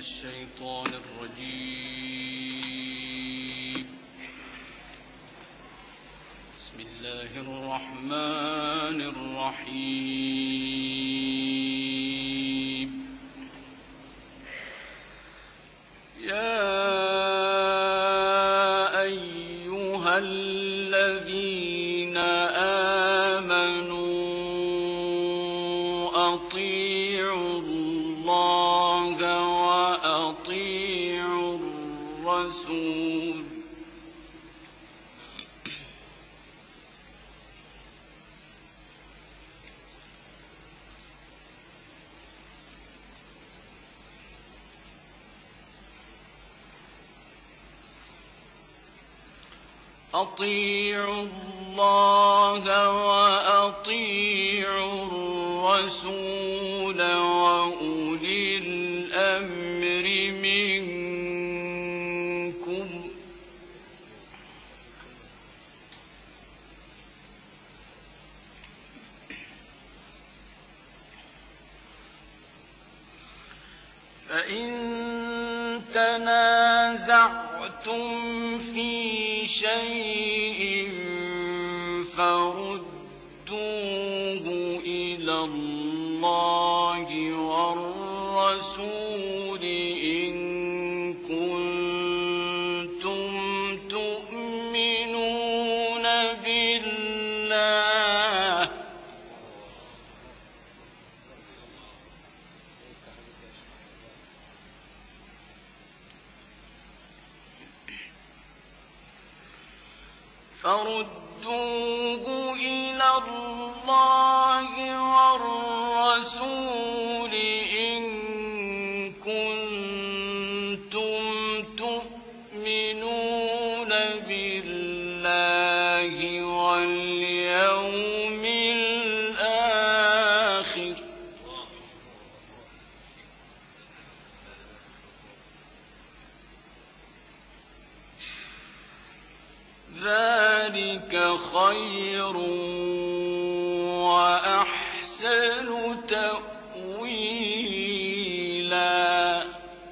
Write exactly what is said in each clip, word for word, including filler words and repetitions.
الشيطان الرجيم. بسم الله الرحمن الرحيم. يا أيها الذين آمنوا أطيعوا الله وأطيعوا الرسول أطيعوا الله وأطيعوا الرسول وأولي الأمر منكم فإن تنازعتم في شيء فردوه إلى الله والرسول إن كنتم تؤمنون بالله فردوه إلى الله والرسول إن كنتم تؤمنون بالله واليوم الآخر ذلك خير وأحسن تأويلا.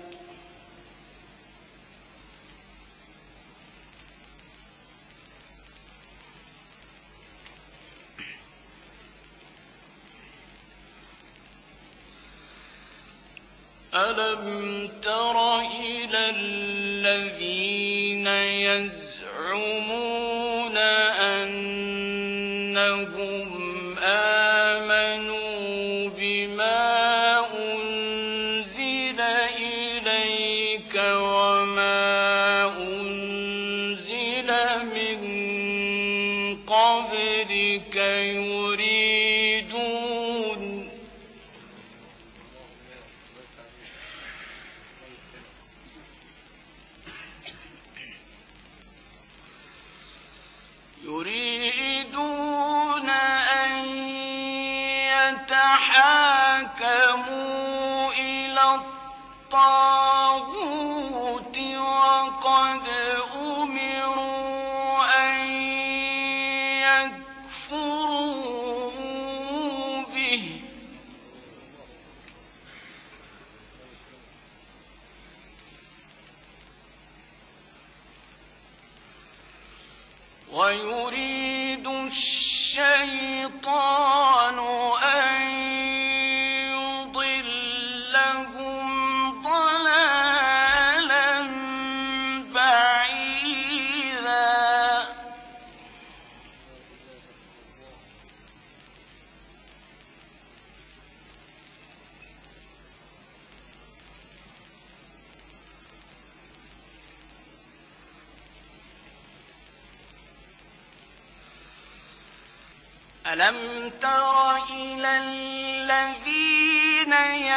ألم تر إلى الذين يزعمون أنهم آمنوا بما أنزل إليك وما أنزل من قبلك يريدون يريدون أن يتحاكموا إلى الطاغوت وقد أمروا أن يكفروا به ويريد الشيطان أن يضلهم ضلالا بعيدا. ألم تر إلى الذين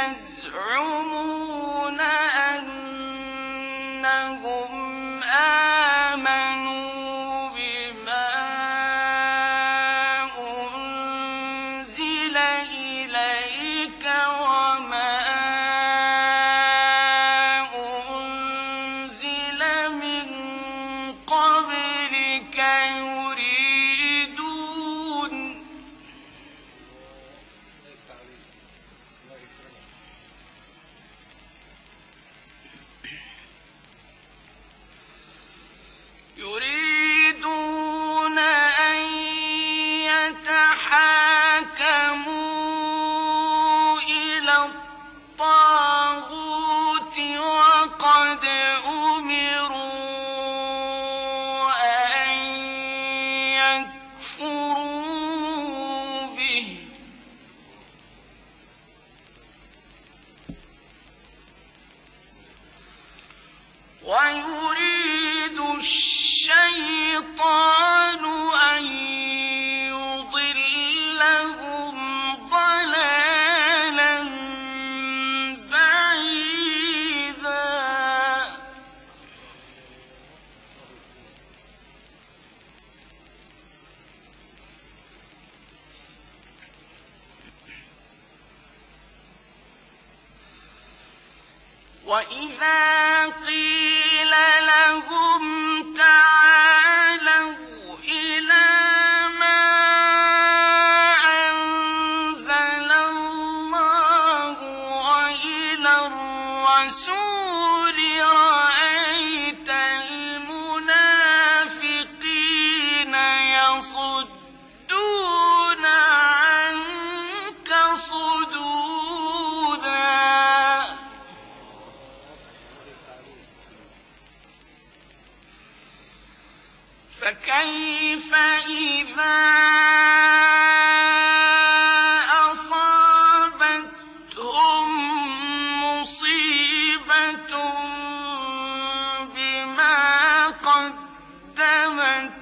يزعمون أنهم آمنوا بما أنزل إليك وما أنزل من قبلك يريدون تحاكموا إلى الطاغوت وقد أمروا أن يكفروا به ويريد الشيطان أن يضلهم ضلالا بعيدا وإذا قيل لهم تعالوا إلى ما أنزل الله وإلى الرسول رأيت المنافقين يصدون عنك صدودا فكيف إذا أصابتهم مصيبة بما قدمت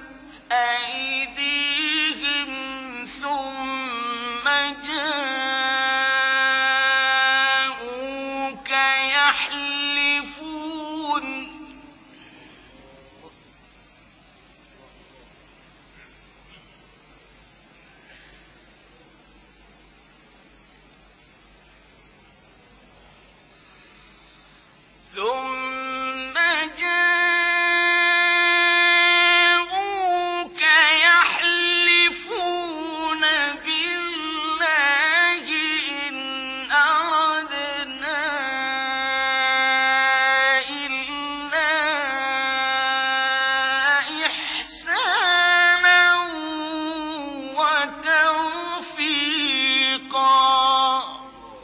أيديهم ثم جاءوك يحلفون ثم جاءوك يحلفون بالله إن أردنا إلا إحسانا وتوفيقا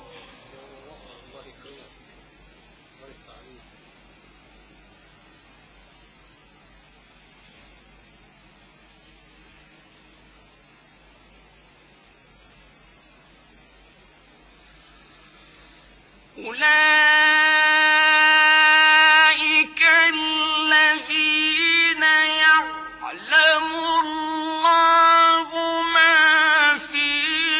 أولئك الذين يعلم الله ما في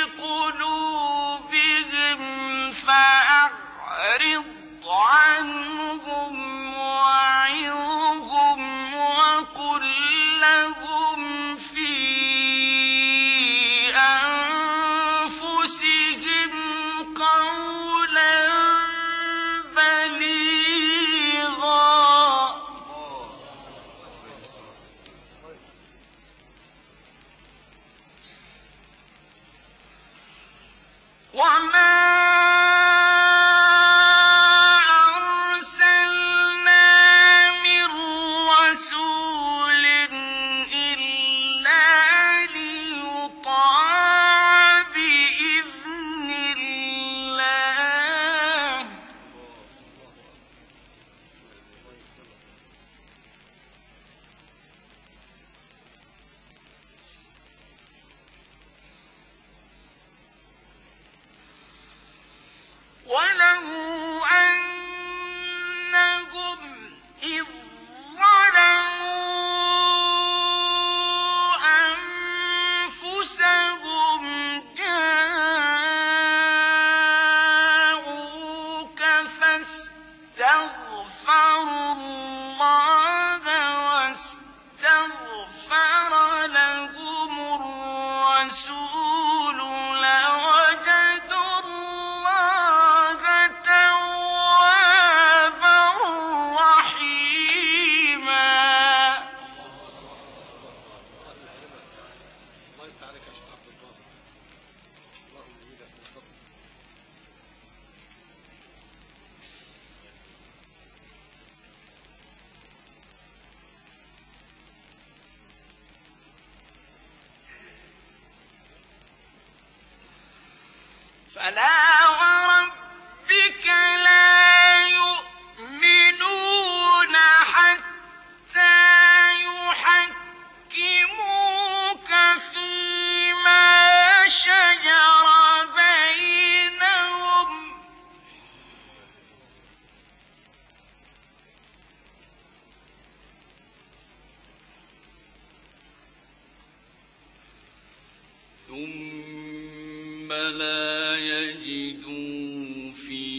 قلوبهم فأعرض عنهم وعظهم وقل لهم في أنفسهم قولا بليغا وما أرسلنا من رسول إلا ليطاع بإذن الله فلا وربك لا يؤمنون حتى يحكموك فيما شجر بينهم ثم لا يجدوا في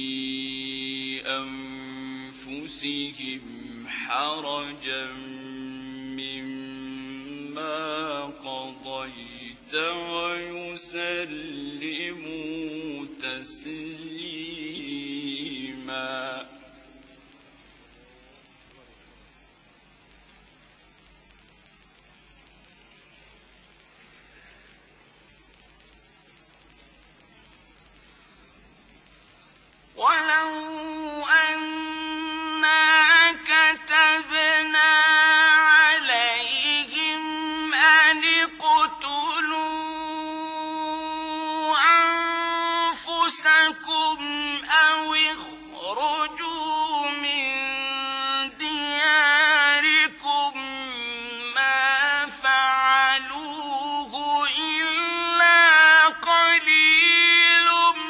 أنفسهم حرجا مما قضيت ويسلموا تسليما. ولو أنا كتبنا عليهم أن اقتلوا أنفسكم أو اخرجوا من دياركم ما فعلوه إلا قليل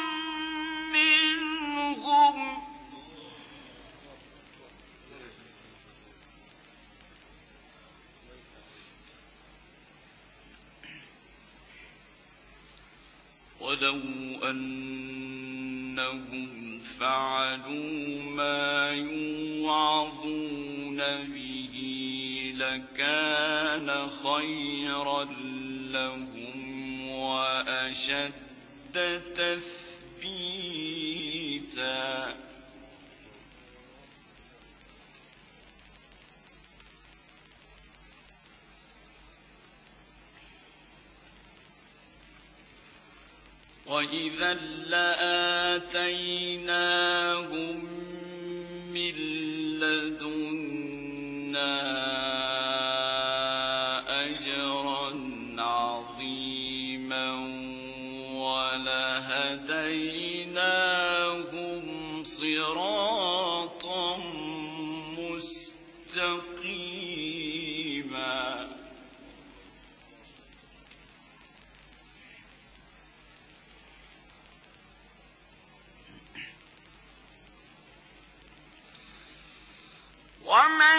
منهم ولو أنهم فعلوا ما يوعظون به لكان خيرا لهم وأشد تثبيتا. وإذا لآتيناهم من لدنا أجرا عظيما ولهديناهم صراطا مستقيما. ومن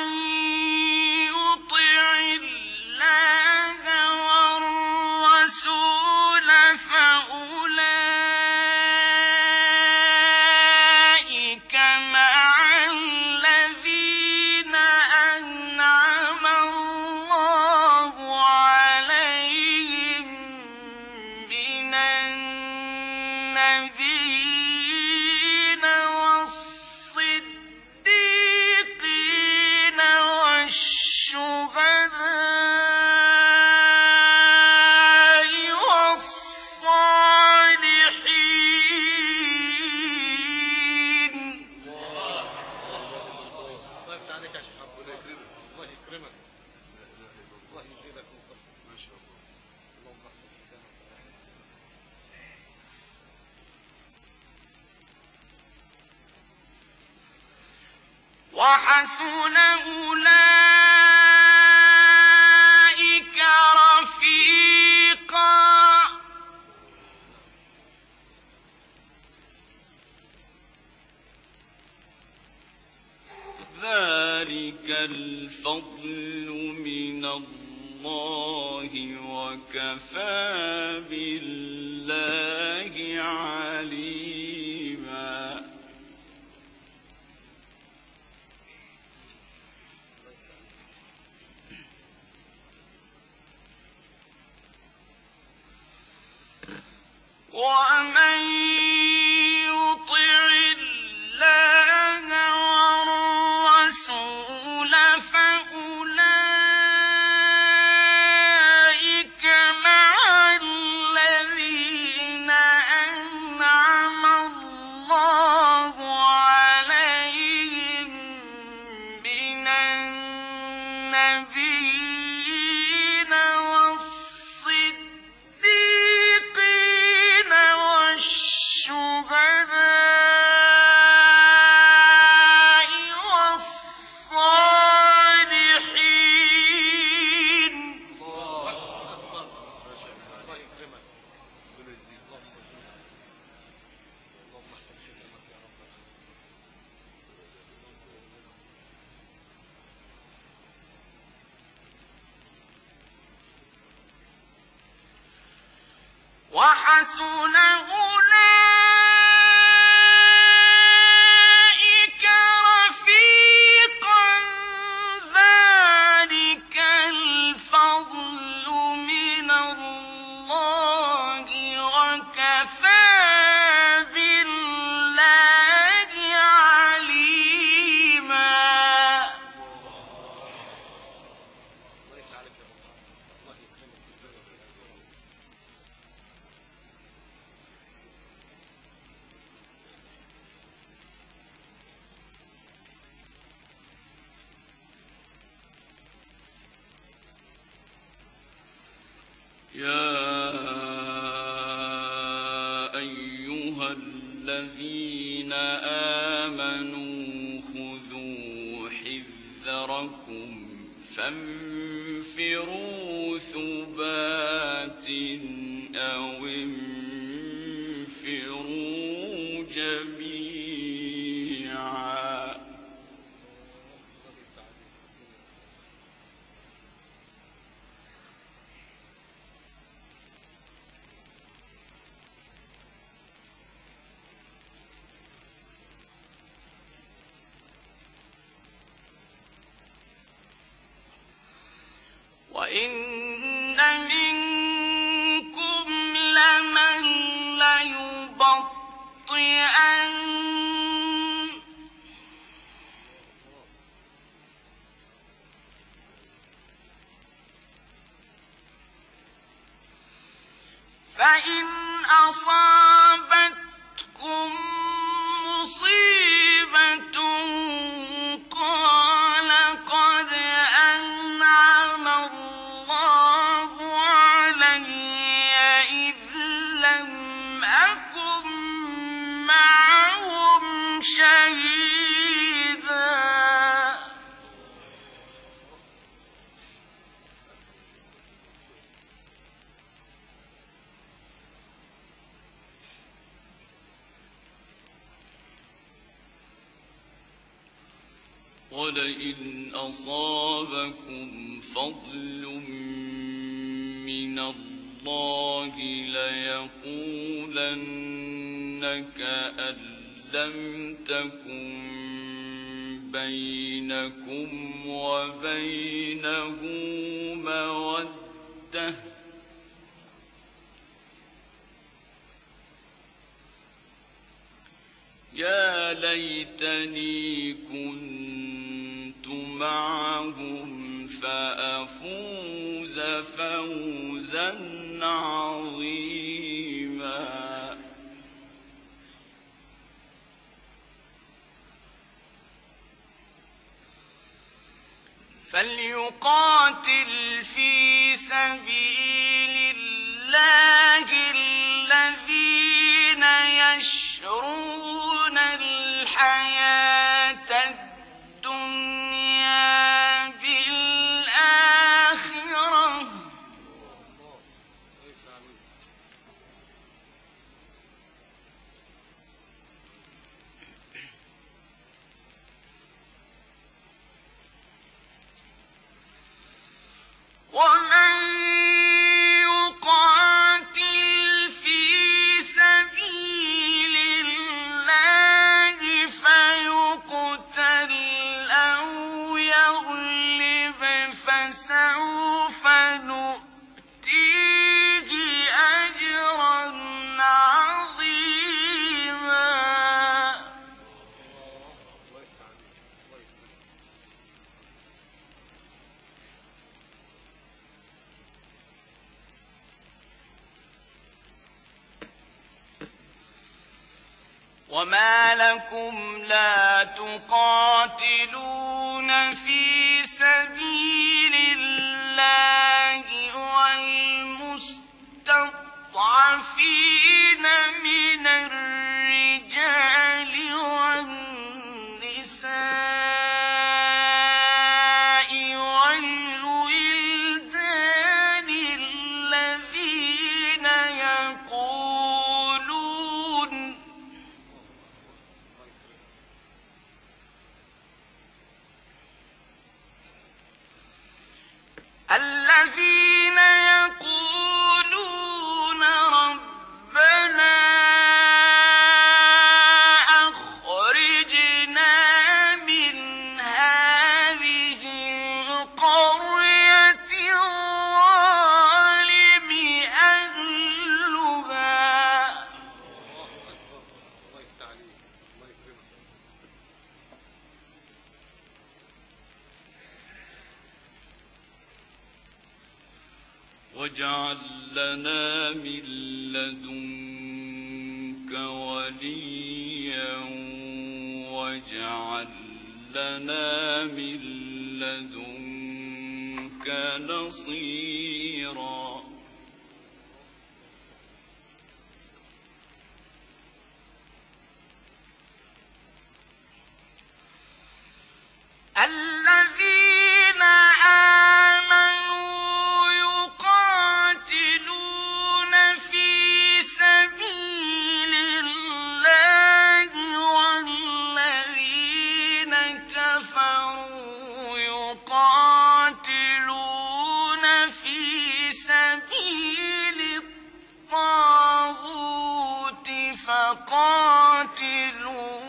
يطع الله والرسول فأولئك مع الذين أنعم الله عليهم من النبيين والصديقين والشهداء والصالحين. الله يفتح عليك يا شيخ عبد الله يجزيك الله يكرمك الله يجزيك ما شاء الله اللهم احسن ختامك. وحسن أولئك رفيقا. ذلك الفضل من الله وكفى بالله عليما. ومن يطع الله والرسول فأولئك مع الذين أنعم الله عليهم من النبيين والصديقين والشهداء وحسن أولئك رفيقا ذلك الفضل من الله وكفى بالله عليما. يا أيها الذين آمنوا خذوا حذركم فانفروا ثبات أو انفروا جميعا. وإن منكم لمن ليبطئن فإن أصابتكم مصيبة قال قد أنعم الله علي إذ لم أكن معهم شهيدا. ولئن أصابكم فضل من الله ليقولن كأن لم تكن بينكم وبينه مودة يا ليتني كنت معهم فأفوز فوزا عظيما. فليقاتل في سبيل الله الذين يشرون الحياة الدنيا بالآخرة ومن يقاتل في سبيل الله فيقتل أو يغلب فسوف نؤتيه أجرا عظيما. وما لكم لا تقاتلون في سبيل الله والمستضعفين من الرجال والنساء والولدان الذين يقولون واجعل لنا من لدنك وليا واجعل لنا من لدنك نصيرا الذين آمنوا يقاتلون في سبيل الله والذين كفروا يقاتلون في سبيل الطاغوت فقاتلوا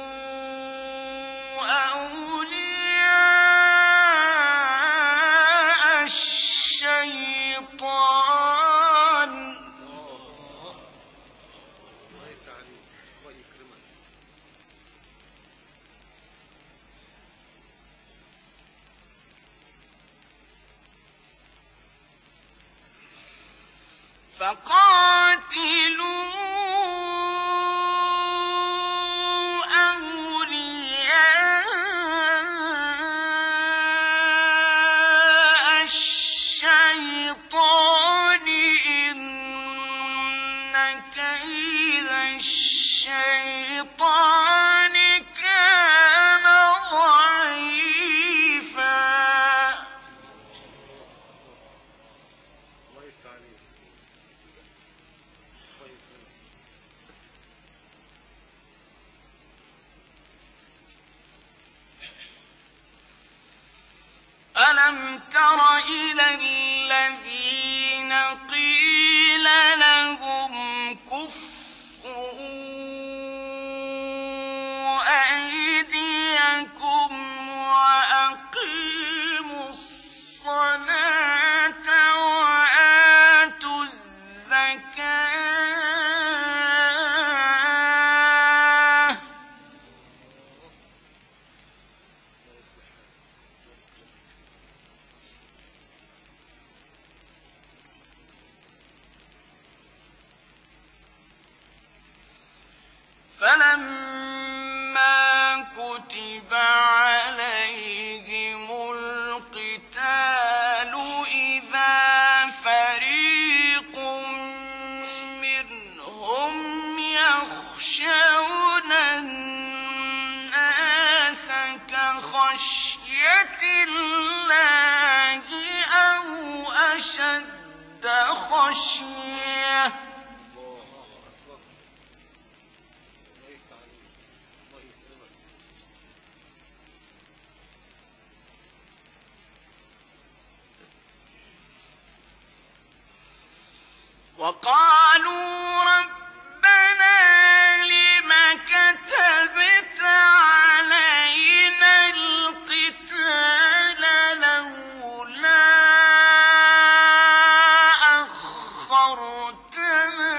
فقاتلوا أولياء الشيطان إن كيد الشيطان كان ضعيفا ألم تر إلى الذين قيل لهم كفوا أيديكم وأقيموا الصلاة وآتوا الزكاة فلما كتب عليهم القتال إذا فريق منهم يخشون الناس كخشية الله أو أشد خشية وقالوا ربنا لم كتبت علينا القتال لولا أخرتنا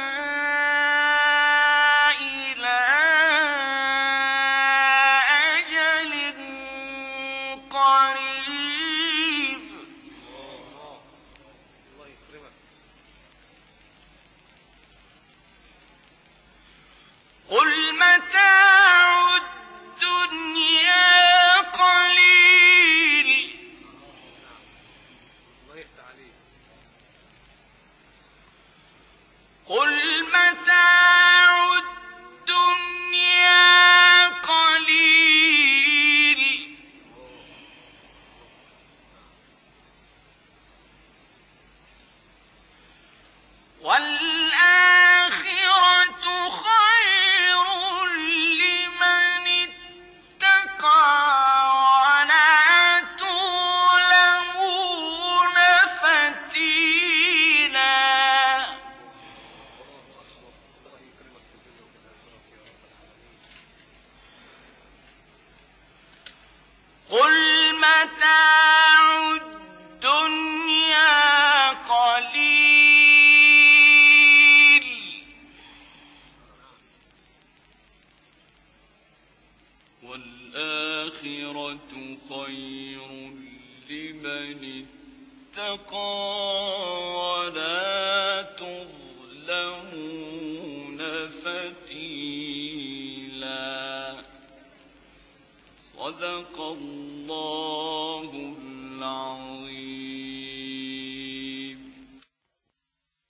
إلى أجل قريب قل متاع الدنيا قليل قل متاع الدنيا قليل والآخرة خير لمن اتقى ولا تظلمون فتيلا قل متاع الدنيا قليل والآخرة خير لمن اتقى ولا تظلمون فتيلا. صدق الله العظيم.